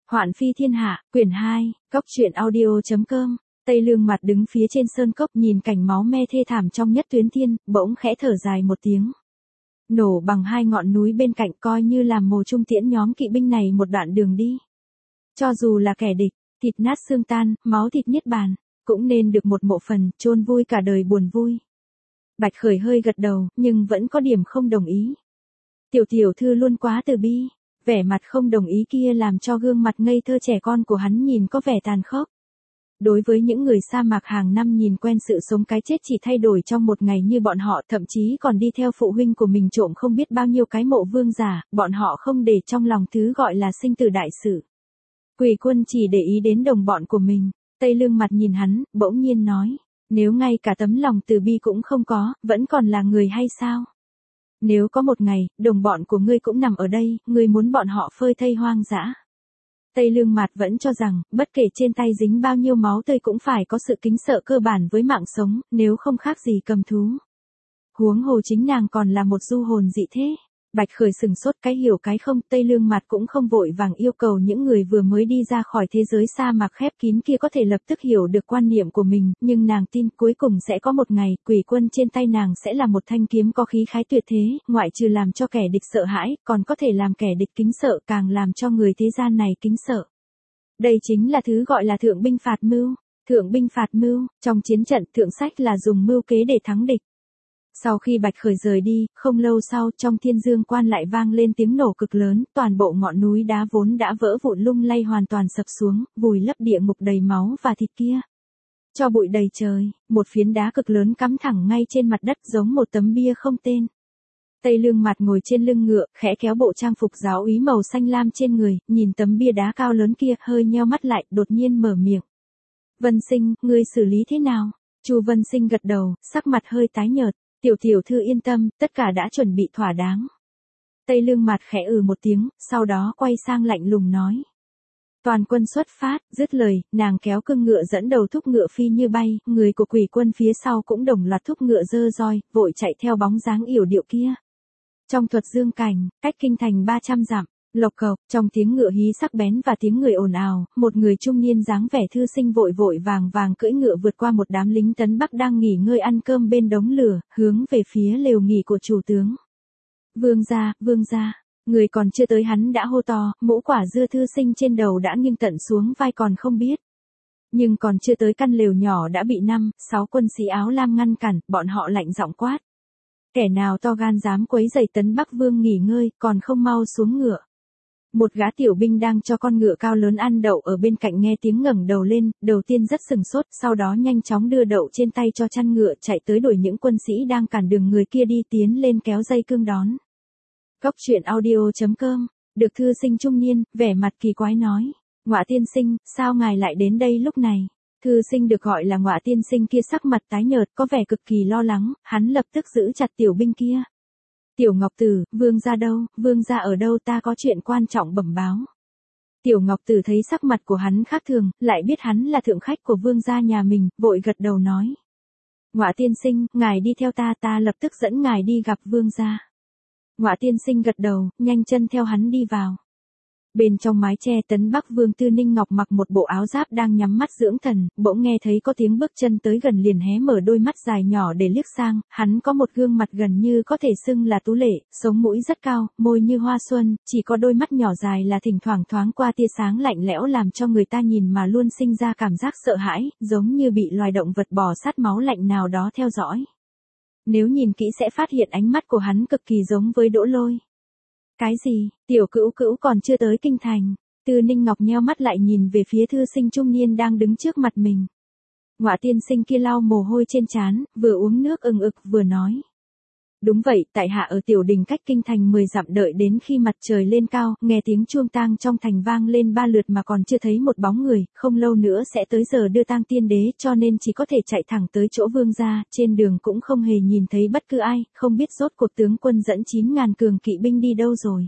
Hoạn phi thiên hạ, quyển 2, Cốc truyện audio.com. Tây Lương Mặt đứng phía trên sơn cốc nhìn cảnh máu me thê thảm trong nhất tuyến thiên, bỗng khẽ thở dài một tiếng. Nổ bằng hai ngọn núi bên cạnh coi như làm mồ trung tiễn nhóm kỵ binh này một đoạn đường đi. Cho dù là kẻ địch, thịt nát xương tan, máu thịt niết bàn, cũng nên được một mộ phần, chôn vui cả đời buồn vui. Bạch Khởi hơi gật đầu, nhưng vẫn có điểm không đồng ý. Tiểu thư luôn quá từ bi. Vẻ mặt không đồng ý kia làm cho gương mặt ngây thơ trẻ con của hắn nhìn có vẻ tàn khốc. Đối với những người sa mạc hàng năm nhìn quen sự sống cái chết chỉ thay đổi trong một ngày như bọn họ, thậm chí còn đi theo phụ huynh của mình trộm không biết bao nhiêu cái mộ vương giả, bọn họ không để trong lòng thứ gọi là sinh tử đại sự. Quỷ Quân chỉ để ý đến đồng bọn của mình. Tây Lương Mặt nhìn hắn, bỗng nhiên nói, nếu ngay cả tấm lòng từ bi cũng không có, vẫn còn là người hay sao? Nếu có một ngày, đồng bọn của ngươi cũng nằm ở đây, ngươi muốn bọn họ phơi thây hoang dã. Tây Lương Mạt vẫn cho rằng, bất kể trên tay dính bao nhiêu máu tươi cũng phải có sự kính sợ cơ bản với mạng sống, nếu không khác gì cầm thú. Huống hồ chính nàng còn là một du hồn dị thế. Bạch Khởi sừng sốt cái hiểu cái không, Tây Lương Mạt cũng không vội vàng yêu cầu những người vừa mới đi ra khỏi thế giới sa mạc khép kín kia có thể lập tức hiểu được quan niệm của mình, nhưng nàng tin cuối cùng sẽ có một ngày, Quỷ Quân trên tay nàng sẽ là một thanh kiếm có khí khái tuyệt thế, ngoại trừ làm cho kẻ địch sợ hãi, còn có thể làm kẻ địch kính sợ, càng làm cho người thế gian này kính sợ. Đây chính là thứ gọi là thượng binh phạt mưu. Thượng binh phạt mưu, trong chiến trận thượng sách là dùng mưu kế để thắng địch. Sau khi Bạch Khởi rời đi, không lâu sau trong Thiên Dương Quan lại vang lên tiếng nổ cực lớn, toàn bộ ngọn núi đá vốn đã vỡ vụn lung lay hoàn toàn sập xuống, vùi lấp địa ngục đầy máu và thịt kia. Cho bụi đầy trời, một phiến đá cực lớn cắm thẳng ngay trên mặt đất giống một tấm bia không tên. Tây Lương Mặt ngồi trên lưng ngựa, khẽ kéo bộ trang phục giáo úy màu xanh lam trên người, nhìn tấm bia đá cao lớn kia, hơi nheo mắt lại, đột nhiên mở miệng. Vân Sinh, ngươi xử lý thế nào? Chu Vân Sinh gật đầu, sắc mặt hơi tái nhợt. Tiểu thư yên tâm, tất cả đã chuẩn bị thỏa đáng. Tây Lương Mạt khẽ một tiếng, sau đó quay sang lạnh lùng nói. Toàn quân xuất phát, dứt lời, nàng kéo cương ngựa dẫn đầu thúc ngựa phi như bay, người của Quỷ Quân phía sau cũng đồng loạt thúc ngựa dơ roi, vội chạy theo bóng dáng yểu điệu kia. Trong Thuật Dương Cảnh, cách kinh thành 300 dặm, lộc cộc, trong tiếng ngựa hí sắc bén và tiếng người ồn ào, một người trung niên dáng vẻ thư sinh vội vàng cưỡi ngựa vượt qua một đám lính tấn Bắc đang nghỉ ngơi ăn cơm bên đống lửa, hướng về phía lều nghỉ của chủ tướng. Vương gia, người còn chưa tới hắn đã hô to, mũ quả dưa thư sinh trên đầu đã nghiêng tận xuống vai còn không biết. Nhưng còn chưa tới căn lều nhỏ đã bị 5-6 quân sĩ áo lam ngăn cản, bọn họ lạnh giọng quát. Kẻ nào to gan dám quấy rầy tấn Bắc Vương nghỉ ngơi, còn không mau xuống ngựa. Một gã tiểu binh đang cho con ngựa cao lớn ăn đậu ở bên cạnh nghe tiếng ngẩng đầu lên, đầu tiên rất sừng sốt, sau đó nhanh chóng đưa đậu trên tay cho chăn ngựa chạy tới đuổi những quân sĩ đang cản đường người kia đi tiến lên kéo dây cương đón. Cốc truyện audio.com, được thư sinh trung niên, vẻ mặt kỳ quái nói. Ngọa tiên sinh, sao ngài lại đến đây lúc này? Thư sinh được gọi là Ngọa tiên sinh kia sắc mặt tái nhợt có vẻ cực kỳ lo lắng, hắn lập tức giữ chặt tiểu binh kia. Tiểu Ngọc Tử, vương gia đâu, vương gia ở đâu, ta có chuyện quan trọng bẩm báo. Tiểu Ngọc Tử thấy sắc mặt của hắn khác thường, lại biết hắn là thượng khách của vương gia nhà mình, vội gật đầu nói. Ngọa tiên sinh, ngài đi theo ta lập tức dẫn ngài đi gặp vương gia. Ngọa tiên sinh gật đầu, nhanh chân theo hắn đi vào. Bên trong mái che tấn Bắc Vương Tư Ninh Ngọc mặc một bộ áo giáp đang nhắm mắt dưỡng thần, bỗng nghe thấy có tiếng bước chân tới gần liền hé mở đôi mắt dài nhỏ để liếc sang, hắn có một gương mặt gần như có thể xưng là tú lệ, sống mũi rất cao, môi như hoa xuân, chỉ có đôi mắt nhỏ dài là thỉnh thoảng thoáng qua tia sáng lạnh lẽo làm cho người ta nhìn mà luôn sinh ra cảm giác sợ hãi, giống như bị loài động vật bò sát máu lạnh nào đó theo dõi. Nếu nhìn kỹ sẽ phát hiện ánh mắt của hắn cực kỳ giống với Đỗ Lôi. Cái gì, tiểu cữu còn chưa tới kinh thành. Tư Ninh Ngọc nheo mắt lại nhìn về phía thư sinh trung niên đang đứng trước mặt mình. Ngọa tiên sinh kia lau mồ hôi trên trán, vừa uống nước ực vừa nói. Đúng vậy, tại hạ ở tiểu đình cách kinh thành 10 dặm đợi đến khi mặt trời lên cao, nghe tiếng chuông tang trong thành vang lên 3 lượt mà còn chưa thấy một bóng người, không lâu nữa sẽ tới giờ đưa tang tiên đế cho nên chỉ có thể chạy thẳng tới chỗ vương gia, trên đường cũng không hề nhìn thấy bất cứ ai, không biết rốt cuộc tướng quân dẫn 9.000 cường kỵ binh đi đâu rồi.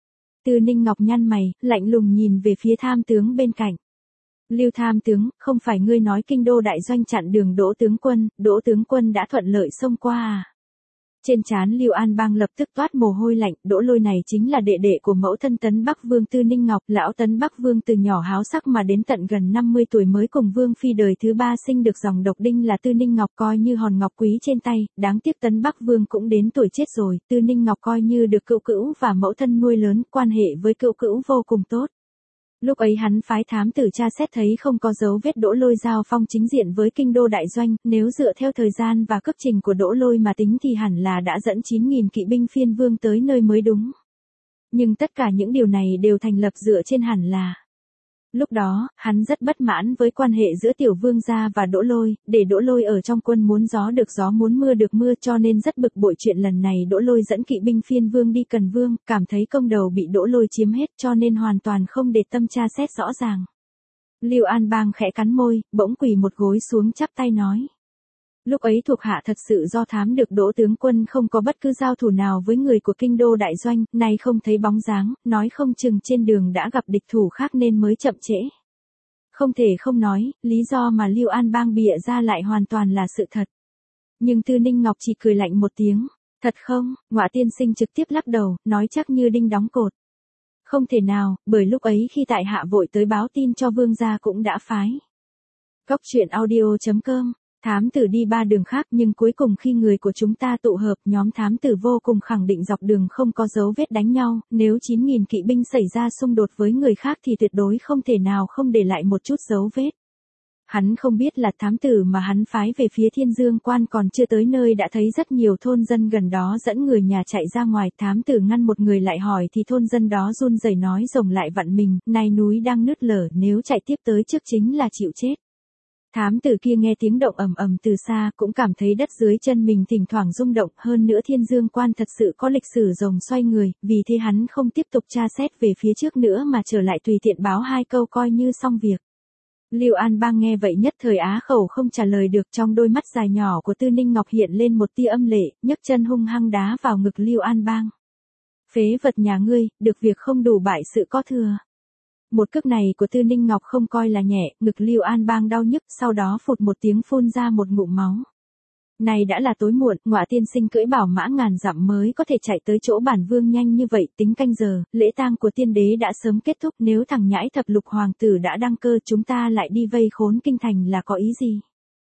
Tư Ninh Ngọc nhăn mày, lạnh lùng nhìn về phía tham tướng bên cạnh. Lưu tham tướng, không phải ngươi nói kinh đô đại doanh chặn đường Đỗ tướng quân đã thuận lợi xông qua à? Trên trán Lưu An Bang lập tức toát mồ hôi lạnh, Đỗ Lôi này chính là đệ đệ của mẫu thân Tấn Bắc Vương Tư Ninh Ngọc, lão Tấn Bắc Vương từ nhỏ háo sắc mà đến tận gần 50 tuổi mới cùng Vương phi đời thứ 3 sinh được dòng độc đinh là Tư Ninh Ngọc, coi như hòn ngọc quý trên tay, đáng tiếc Tấn Bắc Vương cũng đến tuổi chết rồi, Tư Ninh Ngọc coi như được cữu cữu và mẫu thân nuôi lớn, quan hệ với cữu cữu vô cùng tốt. Lúc ấy hắn phái thám tử tra xét thấy không có dấu vết Đỗ Lôi giao phong chính diện với kinh đô đại doanh, nếu dựa theo thời gian và cước trình của Đỗ Lôi mà tính thì hẳn là đã dẫn 9.000 kỵ binh phiên vương tới nơi mới đúng. Nhưng tất cả những điều này đều thành lập dựa trên hẳn là. Lúc đó, hắn rất bất mãn với quan hệ giữa tiểu vương gia và Đỗ Lôi, để Đỗ Lôi ở trong quân muốn gió được gió muốn mưa được mưa cho nên rất bực bội chuyện lần này Đỗ Lôi dẫn kỵ binh phiên vương đi Cần Vương, cảm thấy công đầu bị Đỗ Lôi chiếm hết cho nên hoàn toàn không để tâm tra xét rõ ràng. Lưu An Bang khẽ cắn môi, bỗng quỳ một gối xuống chắp tay nói. Lúc ấy thuộc hạ thật sự do thám được Đỗ tướng quân không có bất cứ giao thủ nào với người của kinh đô đại doanh, nay không thấy bóng dáng, nói không chừng trên đường đã gặp địch thủ khác nên mới chậm trễ. Không thể không nói, lý do mà Lưu An Bang bịa ra lại hoàn toàn là sự thật. Nhưng Tư Ninh Ngọc chỉ cười lạnh một tiếng, thật không, Ngọa tiên sinh trực tiếp lắc đầu, nói chắc như đinh đóng cột. Không thể nào, bởi lúc ấy khi tại hạ vội tới báo tin cho vương gia cũng đã phái. Cóc truyện audio.com. Thám tử đi 3 đường khác nhưng cuối cùng khi người của chúng ta tụ hợp, nhóm thám tử vô cùng khẳng định dọc đường không có dấu vết đánh nhau, nếu 9.000 kỵ binh xảy ra xung đột với người khác thì tuyệt đối không thể nào không để lại một chút dấu vết. Hắn không biết là thám tử mà hắn phái về phía Thiên Dương Quan còn chưa tới nơi đã thấy rất nhiều thôn dân gần đó dẫn người nhà chạy ra ngoài, thám tử ngăn một người lại hỏi thì thôn dân đó run rẩy nói rồng lại vặn mình, này núi đang nứt lở, nếu chạy tiếp tới trước chính là chịu chết. Thám tử kia nghe tiếng động ầm ầm từ xa cũng cảm thấy đất dưới chân mình thỉnh thoảng rung động, hơn nữa Thiên Dương Quan thật sự có lịch sử rồng xoay người, vì thế hắn không tiếp tục tra xét về phía trước nữa mà trở lại tùy tiện báo 2 câu coi như xong việc. Lưu An Bang nghe vậy nhất thời á khẩu không trả lời được, trong đôi mắt dài nhỏ của Tư Ninh Ngọc hiện lên một tia âm lệ, nhấc chân hung hăng đá vào ngực Lưu An Bang. Phế vật nhà ngươi, được việc không đủ bại sự có thừa. Một cước này của Tư Ninh Ngọc không coi là nhẹ, ngực Lưu An Bang đau nhức, sau đó phụt một tiếng phun ra một ngụm máu. Này đã là tối muộn, Ngọa tiên sinh cưỡi bảo mã ngàn dặm mới có thể chạy tới chỗ bản vương nhanh như vậy, tính canh giờ, lễ tang của tiên đế đã sớm kết thúc, nếu thằng nhãi thập lục hoàng tử đã đăng cơ chúng ta lại đi vây khốn kinh thành là có ý gì?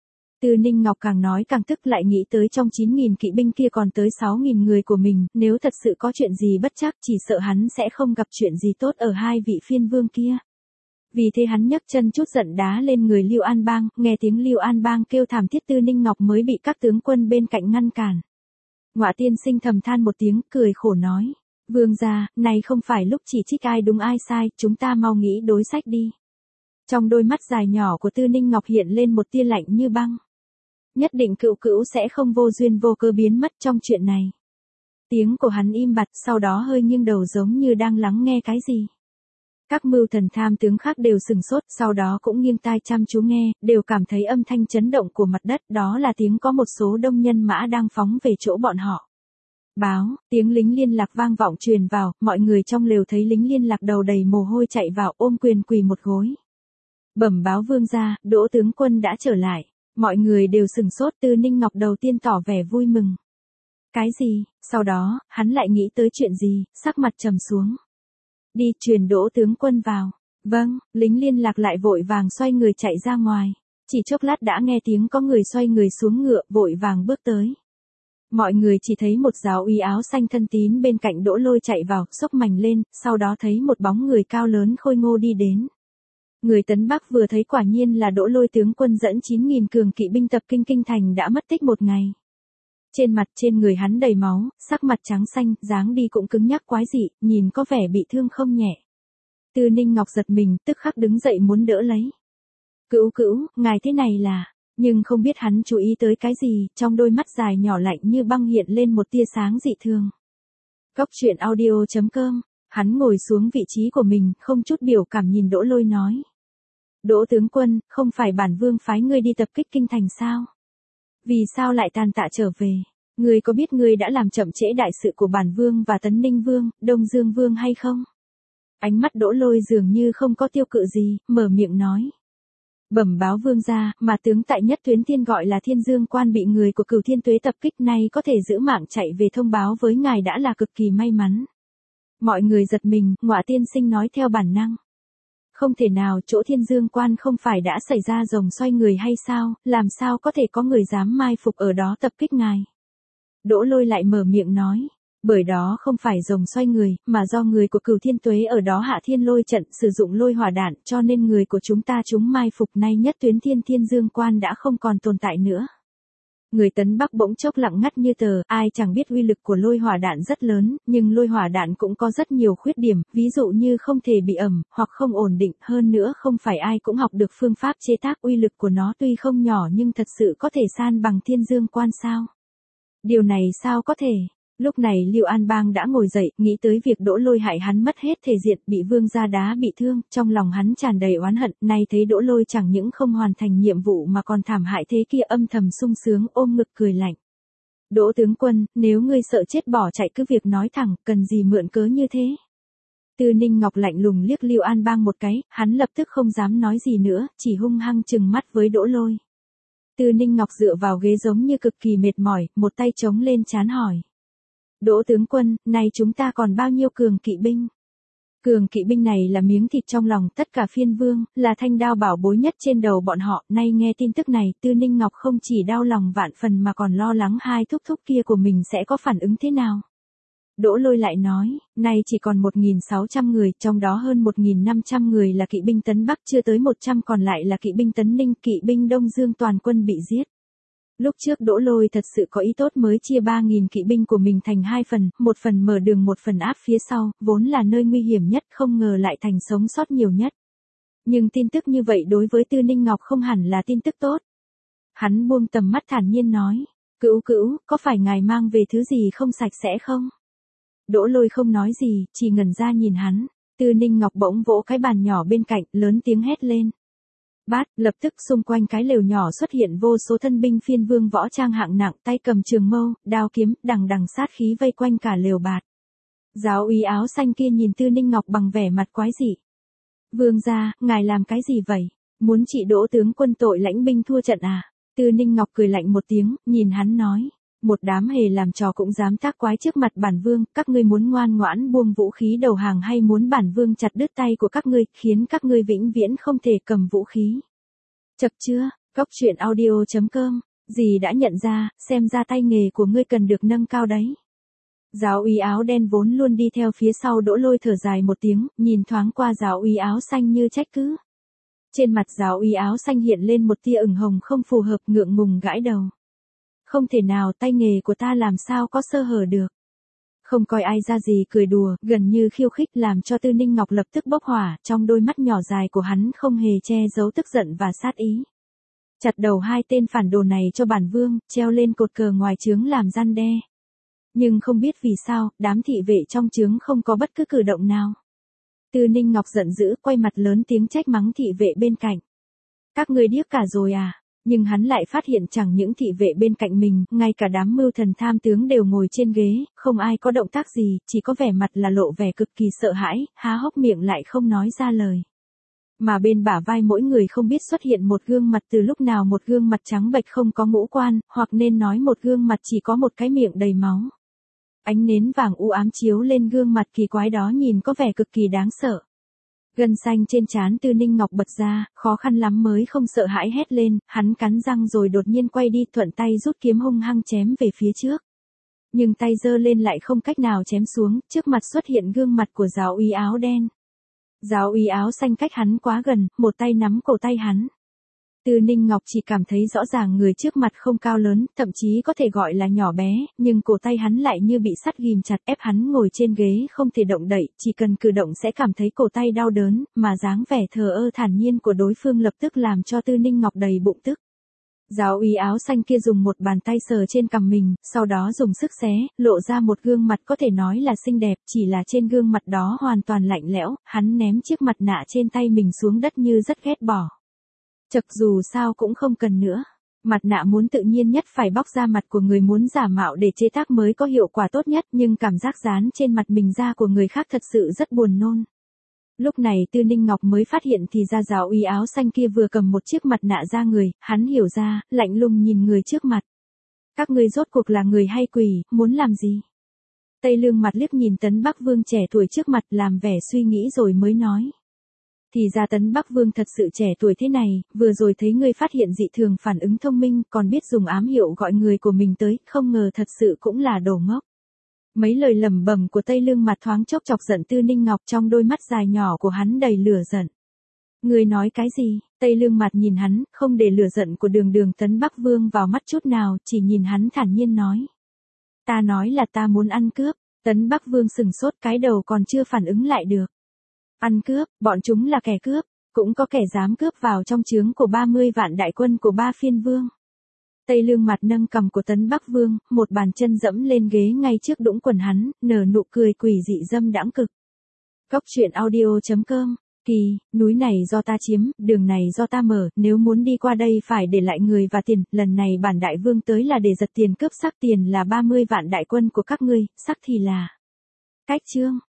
Tư Ninh Ngọc càng nói càng tức, lại nghĩ tới trong 9.000 kỵ binh kia còn tới 6.000 người của mình, nếu thật sự có chuyện gì bất trắc chỉ sợ hắn sẽ không gặp chuyện gì tốt ở 2 vị phiên vương kia. Vì thế hắn nhấc chân chút giận đá lên người Lưu An Bang, nghe tiếng Lưu An Bang kêu thảm thiết Tư Ninh Ngọc mới bị các tướng quân bên cạnh ngăn cản. Ngọa tiên sinh thầm than một tiếng, cười khổ nói, vương gia, này không phải lúc chỉ trích ai đúng ai sai, chúng ta mau nghĩ đối sách đi. Trong đôi mắt dài nhỏ của Tư Ninh Ngọc hiện lên một tia lạnh như băng. Nhất định cữu cữu sẽ không vô duyên vô cớ biến mất trong chuyện này. Tiếng của hắn im bặt, sau đó hơi nghiêng đầu giống như đang lắng nghe cái gì. Các mưu thần tham tướng khác đều sừng sốt, sau đó cũng nghiêng tai chăm chú nghe, đều cảm thấy âm thanh chấn động của mặt đất, đó là tiếng có một số đông nhân mã đang phóng về chỗ bọn họ. Báo, tiếng lính liên lạc vang vọng truyền vào, mọi người trong lều thấy lính liên lạc đầu đầy mồ hôi chạy vào ôm quyền quỳ một gối. Bẩm báo vương gia, Đỗ tướng quân đã trở lại. Mọi người đều sừng sốt, Tư Ninh Ngọc đầu tiên tỏ vẻ vui mừng. Cái gì? Sau đó, hắn lại nghĩ tới chuyện gì, sắc mặt trầm xuống. Đi truyền Đỗ tướng quân vào. Vâng, lính liên lạc lại vội vàng xoay người chạy ra ngoài. Chỉ chốc lát đã nghe tiếng có người xoay người xuống ngựa, vội vàng bước tới. Mọi người chỉ thấy một giáo úy áo xanh thân tín bên cạnh Đỗ Lôi chạy vào, xốc mành lên, sau đó thấy một bóng người cao lớn khôi ngô đi đến. Người Tấn Bắc vừa thấy quả nhiên là Đỗ Lôi tướng quân dẫn 9.000 cường kỵ binh tập kinh kinh thành đã mất tích một ngày. Trên mặt trên người hắn đầy máu, sắc mặt trắng xanh, dáng đi cũng cứng nhắc quái dị, nhìn có vẻ bị thương không nhẹ. Tư Ninh Ngọc giật mình, tức khắc đứng dậy muốn đỡ lấy. Cữu cữu, ngài thế này là, nhưng không biết hắn chú ý tới cái gì, trong đôi mắt dài nhỏ lạnh như băng hiện lên một tia sáng dị thường. Cóc truyện audio.com, hắn ngồi xuống vị trí của mình, không chút biểu cảm nhìn Đỗ Lôi nói. Đỗ tướng quân, không phải bản vương phái ngươi đi tập kích kinh thành sao? Vì sao lại tàn tạ trở về? Ngươi có biết ngươi đã làm chậm trễ đại sự của bản vương và Tấn Ninh vương, Đông Dương vương hay không? Ánh mắt Đỗ Lôi dường như không có tiêu cự gì, mở miệng nói. Bẩm báo vương gia, mà tướng tại nhất tuyến tiên gọi là Thiên Dương Quan bị người của Cửu Thiên Tuế tập kích, nay có thể giữ mạng chạy về thông báo với ngài đã là cực kỳ may mắn. Mọi người giật mình, Ngọa tiên sinh nói theo bản năng. Không thể nào, chỗ Thiên Dương Quan không phải đã xảy ra rồng xoay người hay sao, làm sao có thể có người dám mai phục ở đó tập kích ngài. Đỗ Lôi lại mở miệng nói, bởi đó không phải rồng xoay người, mà do người của Cửu Thiên Tuế ở đó hạ thiên lôi trận sử dụng lôi hỏa đạn, cho nên người của chúng ta chúng mai phục, nay nhất tuyến Thiên Dương Quan đã không còn tồn tại nữa. Người Tấn Bắc bỗng chốc lặng ngắt như tờ, ai chẳng biết uy lực của lôi hỏa đạn rất lớn, nhưng lôi hỏa đạn cũng có rất nhiều khuyết điểm, ví dụ như không thể bị ẩm, hoặc không ổn định, hơn nữa không phải ai cũng học được phương pháp chế tác, uy lực của nó tuy không nhỏ nhưng thật sự có thể san bằng Thiên Dương Quan sao? Điều này sao có thể? Lúc này Lưu An Bang đã ngồi dậy, nghĩ tới việc Đỗ Lôi hại hắn mất hết thể diện, bị vương gia đá bị thương, trong lòng hắn tràn đầy oán hận, nay thấy Đỗ Lôi chẳng những không hoàn thành nhiệm vụ mà còn thảm hại thế kia, âm thầm sung sướng, ôm ngực cười lạnh. Đỗ tướng quân, nếu ngươi sợ chết bỏ chạy cứ việc nói thẳng, cần gì mượn cớ như thế? Tư Ninh Ngọc lạnh lùng liếc Lưu An Bang một cái, hắn lập tức không dám nói gì nữa, chỉ hung hăng trừng mắt với Đỗ Lôi. Tư Ninh Ngọc dựa vào ghế giống như cực kỳ mệt mỏi, một tay chống lên trán hỏi. Đỗ tướng quân, nay chúng ta còn bao nhiêu cường kỵ binh? Cường kỵ binh này là miếng thịt trong lòng tất cả phiên vương, là thanh đao bảo bối nhất trên đầu bọn họ, nay nghe tin tức này, Tư Ninh Ngọc không chỉ đau lòng vạn phần mà còn lo lắng hai thúc thúc kia của mình sẽ có phản ứng thế nào. Đỗ Lôi lại nói, nay chỉ còn 1.600 người, trong đó hơn 1.500 người là kỵ binh Tấn Bắc, chưa tới 100 còn lại là kỵ binh Tấn Ninh, kỵ binh Đông Dương toàn quân bị giết. Lúc trước Đỗ Lôi thật sự có ý tốt mới chia 3.000 kỵ binh của mình thành hai phần, một phần mở đường một phần áp phía sau, vốn là nơi nguy hiểm nhất, không ngờ lại thành sống sót nhiều nhất. Nhưng tin tức như vậy đối với Tư Ninh Ngọc không hẳn là tin tức tốt. Hắn buông tầm mắt thản nhiên nói, Cữu Cữu, có phải ngài mang về thứ gì không sạch sẽ không? Đỗ Lôi không nói gì, chỉ ngẩn ra nhìn hắn. Tư Ninh Ngọc bỗng vỗ cái bàn nhỏ bên cạnh, lớn tiếng hét lên. Bát, lập tức xung quanh cái lều nhỏ xuất hiện vô số thân binh phiên vương võ trang hạng nặng, tay cầm trường mâu, đao kiếm, đằng đằng sát khí vây quanh cả lều bạt. Giáo úy áo xanh kia nhìn Tư Ninh Ngọc bằng vẻ mặt quái dị. Vương gia, ngài làm cái gì vậy? Muốn trị Đỗ tướng quân tội lãnh binh thua trận à? Tư Ninh Ngọc cười lạnh một tiếng, nhìn hắn nói. Một đám hề làm trò cũng dám tác quái trước mặt bản vương, các ngươi muốn ngoan ngoãn buông vũ khí đầu hàng hay muốn bản vương chặt đứt tay của các ngươi, khiến các ngươi vĩnh viễn không thể cầm vũ khí. Chật chưa, Cóc truyện audio.com, dì đã nhận ra, xem ra tay nghề của ngươi cần được nâng cao đấy. Giáo úy áo đen vốn luôn đi theo phía sau Đỗ Lôi thở dài một tiếng, nhìn thoáng qua giáo úy áo xanh như trách cứ. Trên mặt giáo úy áo xanh hiện lên một tia ửng hồng không phù hợp, ngượng ngùng gãi đầu. Không thể nào, tay nghề của ta làm sao có sơ hở được. Không coi ai ra gì, cười đùa, gần như khiêu khích, làm cho Tư Ninh Ngọc lập tức bốc hỏa, trong đôi mắt nhỏ dài của hắn không hề che giấu tức giận và sát ý. Chặt đầu hai tên phản đồ này cho bản vương, treo lên cột cờ ngoài trướng làm răn đe. Nhưng không biết vì sao, đám thị vệ trong trướng không có bất cứ cử động nào. Tư Ninh Ngọc giận dữ, quay mặt lớn tiếng trách mắng thị vệ bên cạnh. Các ngươi điếc cả rồi à? Nhưng hắn lại phát hiện chẳng những thị vệ bên cạnh mình, ngay cả đám mưu thần tham tướng đều ngồi trên ghế, không ai có động tác gì, chỉ có vẻ mặt là lộ vẻ cực kỳ sợ hãi, há hốc miệng lại không nói ra lời. Mà bên bả vai mỗi người không biết xuất hiện một gương mặt, từ lúc nào một gương mặt trắng bệch không có ngũ quan, hoặc nên nói một gương mặt chỉ có một cái miệng đầy máu. Ánh nến vàng u ám chiếu lên gương mặt kỳ quái đó, nhìn có vẻ cực kỳ đáng sợ. Gân xanh trên trán Tư Ninh Ngọc bật ra, khó khăn lắm mới không sợ hãi hét lên, hắn cắn răng rồi đột nhiên quay đi, thuận tay rút kiếm hung hăng chém về phía trước. Nhưng tay giơ lên lại không cách nào chém xuống, trước mặt xuất hiện gương mặt của giáo úy áo đen. Giáo úy áo xanh cách hắn quá gần, một tay nắm cổ tay hắn. Tư Ninh Ngọc chỉ cảm thấy rõ ràng người trước mặt không cao lớn, thậm chí có thể gọi là nhỏ bé, nhưng cổ tay hắn lại như bị sắt ghim chặt, ép hắn ngồi trên ghế không thể động đậy, chỉ cần cử động sẽ cảm thấy cổ tay đau đớn, mà dáng vẻ thờ ơ thản nhiên của đối phương lập tức làm cho Tư Ninh Ngọc đầy bụng tức. Giáo úy áo xanh kia dùng một bàn tay sờ trên cằm mình, sau đó dùng sức xé, lộ ra một gương mặt có thể nói là xinh đẹp, chỉ là trên gương mặt đó hoàn toàn lạnh lẽo, hắn ném chiếc mặt nạ trên tay mình xuống đất như rất ghét bỏ. Chật, dù sao cũng không cần nữa. Mặt nạ muốn tự nhiên nhất phải bóc ra mặt của người muốn giả mạo để chế tác mới có hiệu quả tốt nhất, nhưng cảm giác dán trên mặt mình da của người khác thật sự rất buồn nôn. Lúc này Tư Ninh Ngọc mới phát hiện thì ra giáo úy áo xanh kia vừa cầm một chiếc mặt nạ ra người, hắn hiểu ra, lạnh lùng nhìn người trước mặt. Các ngươi rốt cuộc là người hay quỷ, muốn làm gì? Tây Lương mặt liếc nhìn Tấn Bắc Vương trẻ tuổi trước mặt làm vẻ suy nghĩ rồi mới nói. Thì ra Tấn Bắc Vương thật sự trẻ tuổi thế này, vừa rồi thấy ngươi phát hiện dị thường phản ứng thông minh, còn biết dùng ám hiệu gọi người của mình tới, không ngờ thật sự cũng là đồ ngốc. Mấy lời lẩm bẩm của Tây Lương mặt thoáng chốc chọc giận Tư Ninh Ngọc, trong đôi mắt dài nhỏ của hắn đầy lửa giận. Ngươi nói cái gì? Tây Lương mặt nhìn hắn, không để lửa giận của Đường Tấn Bắc Vương vào mắt chút nào, chỉ nhìn hắn thản nhiên nói. Ta nói là ta muốn ăn cướp. Tấn Bắc Vương sừng sốt, cái đầu còn chưa phản ứng lại được. Ăn cướp, bọn chúng là kẻ cướp, cũng có kẻ dám cướp vào trong trướng của 30 vạn đại quân của Ba Phiên Vương. Tây Lương mặt nâng cằm của Tấn Bắc Vương, một bàn chân dẫm lên ghế ngay trước đũng quần hắn, nở nụ cười quỷ dị dâm đãng cực. Cốc truyện audio.com. Kỳ, núi này do ta chiếm, đường này do ta mở, nếu muốn đi qua đây phải để lại người và tiền, lần này bản đại vương tới là để giật tiền cướp, sắc tiền là 30 vạn đại quân của các ngươi, sắc thì là. Cách chương.